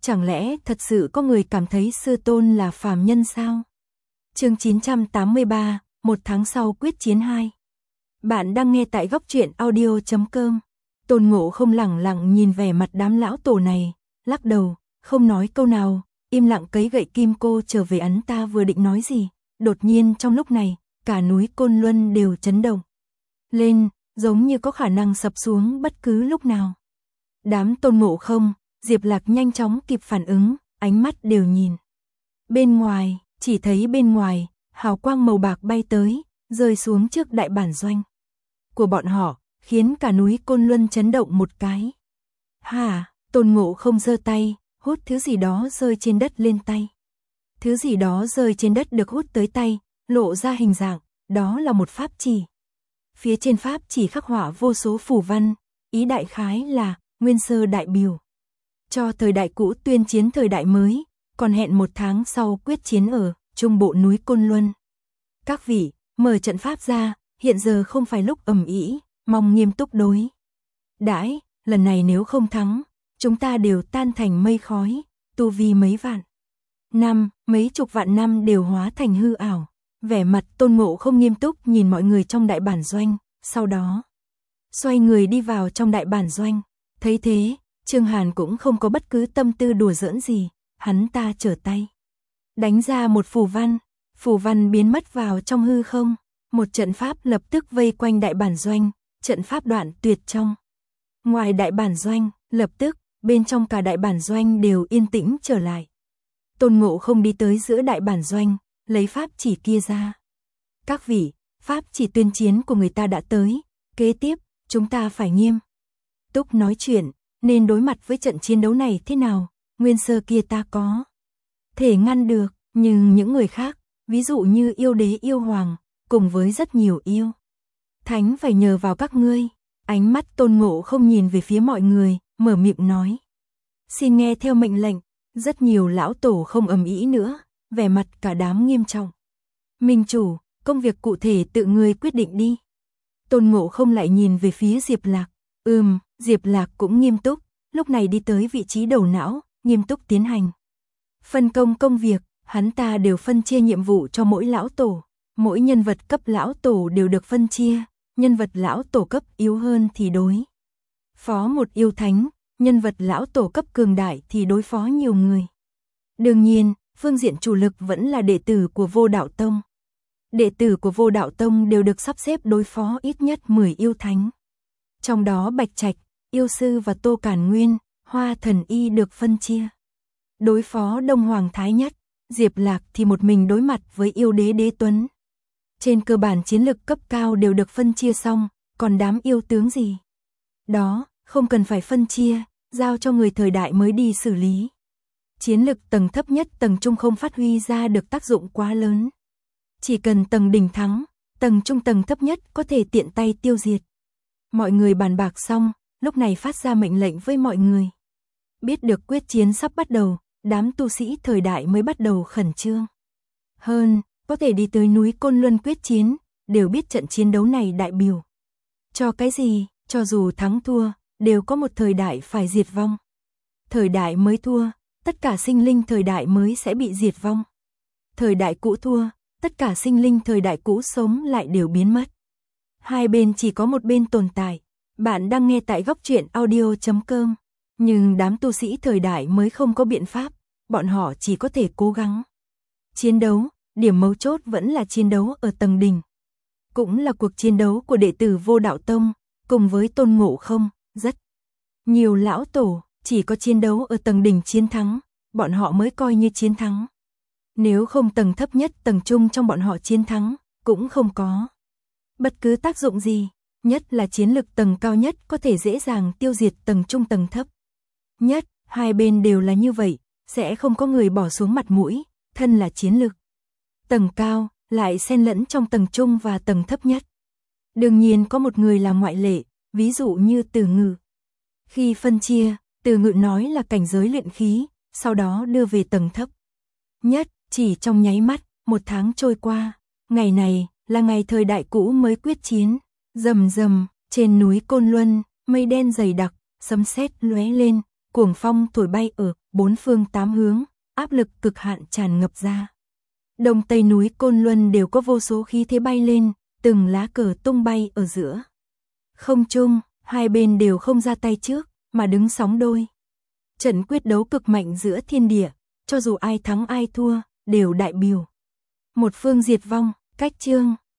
Chẳng lẽ thật sự có người cảm thấy sư tôn là phàm nhân sao? Chương 983, một tháng sau quyết chiến 2. Bạn đang nghe tại góc truyện audio.com. Tôn Ngộ Không lẳng lặng nhìn vẻ mặt đám lão tổ này, lắc đầu, không nói câu nào, im lặng cấy gậy kim cô trở về ấn ta vừa định nói gì. Đột nhiên trong lúc này, cả núi Côn Luân đều chấn động lên, giống như có khả năng sập xuống bất cứ lúc nào. Đám Tôn Ngộ Không, Diệp Lạc nhanh chóng kịp phản ứng, ánh mắt đều nhìn bên ngoài, chỉ thấy bên ngoài, hào quang màu bạc bay tới, rơi xuống trước đại bản doanh của bọn họ, khiến cả núi Côn Luân chấn động một cái. Hả? Tôn Ngộ Không giơ tay, hút thứ gì đó rơi trên đất lên tay. Thứ gì đó rơi trên đất được hút tới tay, lộ ra hình dạng, đó là một pháp chỉ. Phía trên pháp chỉ khắc họa vô số phù văn, ý đại khái là nguyên sơ đại biểu cho thời đại cũ tuyên chiến thời đại mới, còn hẹn một tháng sau quyết chiến ở trung bộ núi Côn Luân. Các vị, mở trận pháp ra, hiện giờ không phải lúc ầm ĩ, mong nghiêm túc đối đãi, lần này nếu không thắng, chúng ta đều tan thành mây khói, tu vi mấy vạn năm, mấy chục vạn năm đều hóa thành hư ảo. Vẻ mặt Tôn Ngộ Không nghiêm túc nhìn mọi người trong đại bản doanh, sau đó xoay người đi vào trong đại bản doanh. Thấy thế, Trương Hàn cũng không có bất cứ tâm tư đùa giỡn gì, hắn ta trở tay đánh ra một phù văn biến mất vào trong hư không, một trận pháp lập tức vây quanh đại bản doanh, trận pháp đoạn tuyệt trong ngoài đại bản doanh, lập tức bên trong cả đại bản doanh đều yên tĩnh trở lại. Tôn Ngộ Không đi tới giữa đại bản doanh, lấy pháp chỉ kia ra. Các vị, pháp chỉ tuyên chiến của người ta đã tới, kế tiếp, chúng ta phải nghiêm túc nói chuyện, nên đối mặt với trận chiến đấu này thế nào, nguyên sơ kia ta có thể ngăn được, nhưng những người khác, ví dụ như yêu đế yêu hoàng, cùng với rất nhiều yêu thánh phải nhờ vào các ngươi. Ánh mắt Tôn Ngộ Không nhìn về phía mọi người, mở miệng nói. Xin nghe theo mệnh lệnh. Rất nhiều lão tổ không ầm ĩ nữa, vẻ mặt cả đám nghiêm trọng. Minh chủ, công việc cụ thể tự ngươi quyết định đi. Tôn Ngộ Không lại nhìn về phía Diệp Lạc. Diệp Lạc cũng nghiêm túc, lúc này đi tới vị trí đầu não, nghiêm túc tiến hành phân công công việc, hắn ta đều phân chia nhiệm vụ cho mỗi lão tổ. Mỗi nhân vật cấp lão tổ đều được phân chia, nhân vật lão tổ cấp yếu hơn thì đối phó một yêu thánh, nhân vật lão tổ cấp cường đại thì đối phó nhiều người. Đương nhiên, phương diện chủ lực vẫn là đệ tử của Vô Đạo Tông. Đệ tử của Vô Đạo Tông đều được sắp xếp đối phó ít nhất 10 yêu thánh. Trong đó Bạch Trạch, Yêu Sư và Tô Cản Nguyên, Hoa Thần Y được phân chia đối phó Đông Hoàng Thái Nhất. Diệp Lạc thì một mình đối mặt với yêu đế Đế Tuấn. Trên cơ bản chiến lực cấp cao đều được phân chia xong, còn đám yêu tướng gì đó, không cần phải phân chia, giao cho người thời đại mới đi xử lý. Chiến lực tầng thấp nhất tầng trung không phát huy ra được tác dụng quá lớn. Chỉ cần tầng đỉnh thắng, tầng trung tầng thấp nhất có thể tiện tay tiêu diệt. Mọi người bàn bạc xong, lúc này phát ra mệnh lệnh với mọi người. Biết được quyết chiến sắp bắt đầu, đám tu sĩ thời đại mới bắt đầu khẩn trương hơn, có thể đi tới núi Côn Luân quyết chiến, đều biết trận chiến đấu này đại biểu cho cái gì, cho dù thắng thua, đều có một thời đại phải diệt vong. Thời đại mới thua, tất cả sinh linh thời đại mới sẽ bị diệt vong. Thời đại cũ thua, tất cả sinh linh thời đại cũ sống lại đều biến mất. Hai bên chỉ có một bên tồn tại. Bạn đang nghe tại góc truyện audio.com. Nhưng đám tu sĩ thời đại mới không có biện pháp, bọn họ chỉ có thể cố gắng chiến đấu, điểm mấu chốt vẫn là chiến đấu ở tầng đỉnh. Cũng là cuộc chiến đấu của đệ tử Vô Đạo Tông, cùng với Tôn Ngộ Không, rất nhiều lão tổ, chỉ có chiến đấu ở tầng đỉnh chiến thắng, bọn họ mới coi như chiến thắng. Nếu không tầng thấp nhất tầng trung trong bọn họ chiến thắng, cũng không có bất cứ tác dụng gì, nhất là chiến lực tầng cao nhất có thể dễ dàng tiêu diệt tầng trung tầng thấp nhất, hai bên đều là như vậy, sẽ không có người bỏ xuống mặt mũi, thân là chiến lực tầng cao, lại xen lẫn trong tầng trung và tầng thấp nhất. Đương nhiên có một người là ngoại lệ, ví dụ như Từ Ngự. Khi phân chia, Từ Ngự nói là cảnh giới luyện khí, sau đó đưa về tầng thấp nhất, chỉ trong nháy mắt, một tháng trôi qua. Ngày này là ngày thời đại cũ mới quyết chiến. Rầm rầm, trên núi Côn Luân, mây đen dày đặc, sấm sét lóe lên, cuồng phong thổi bay ở bốn phương tám hướng, áp lực cực hạn tràn ngập ra. Đông Tây núi Côn Luân đều có vô số khí thế bay lên, từng lá cờ tung bay ở giữa không trung, hai bên đều không ra tay trước, mà đứng sóng đôi. Trận quyết đấu cực mạnh giữa thiên địa, cho dù ai thắng ai thua, đều đại biểu một phương diệt vong. Cách chương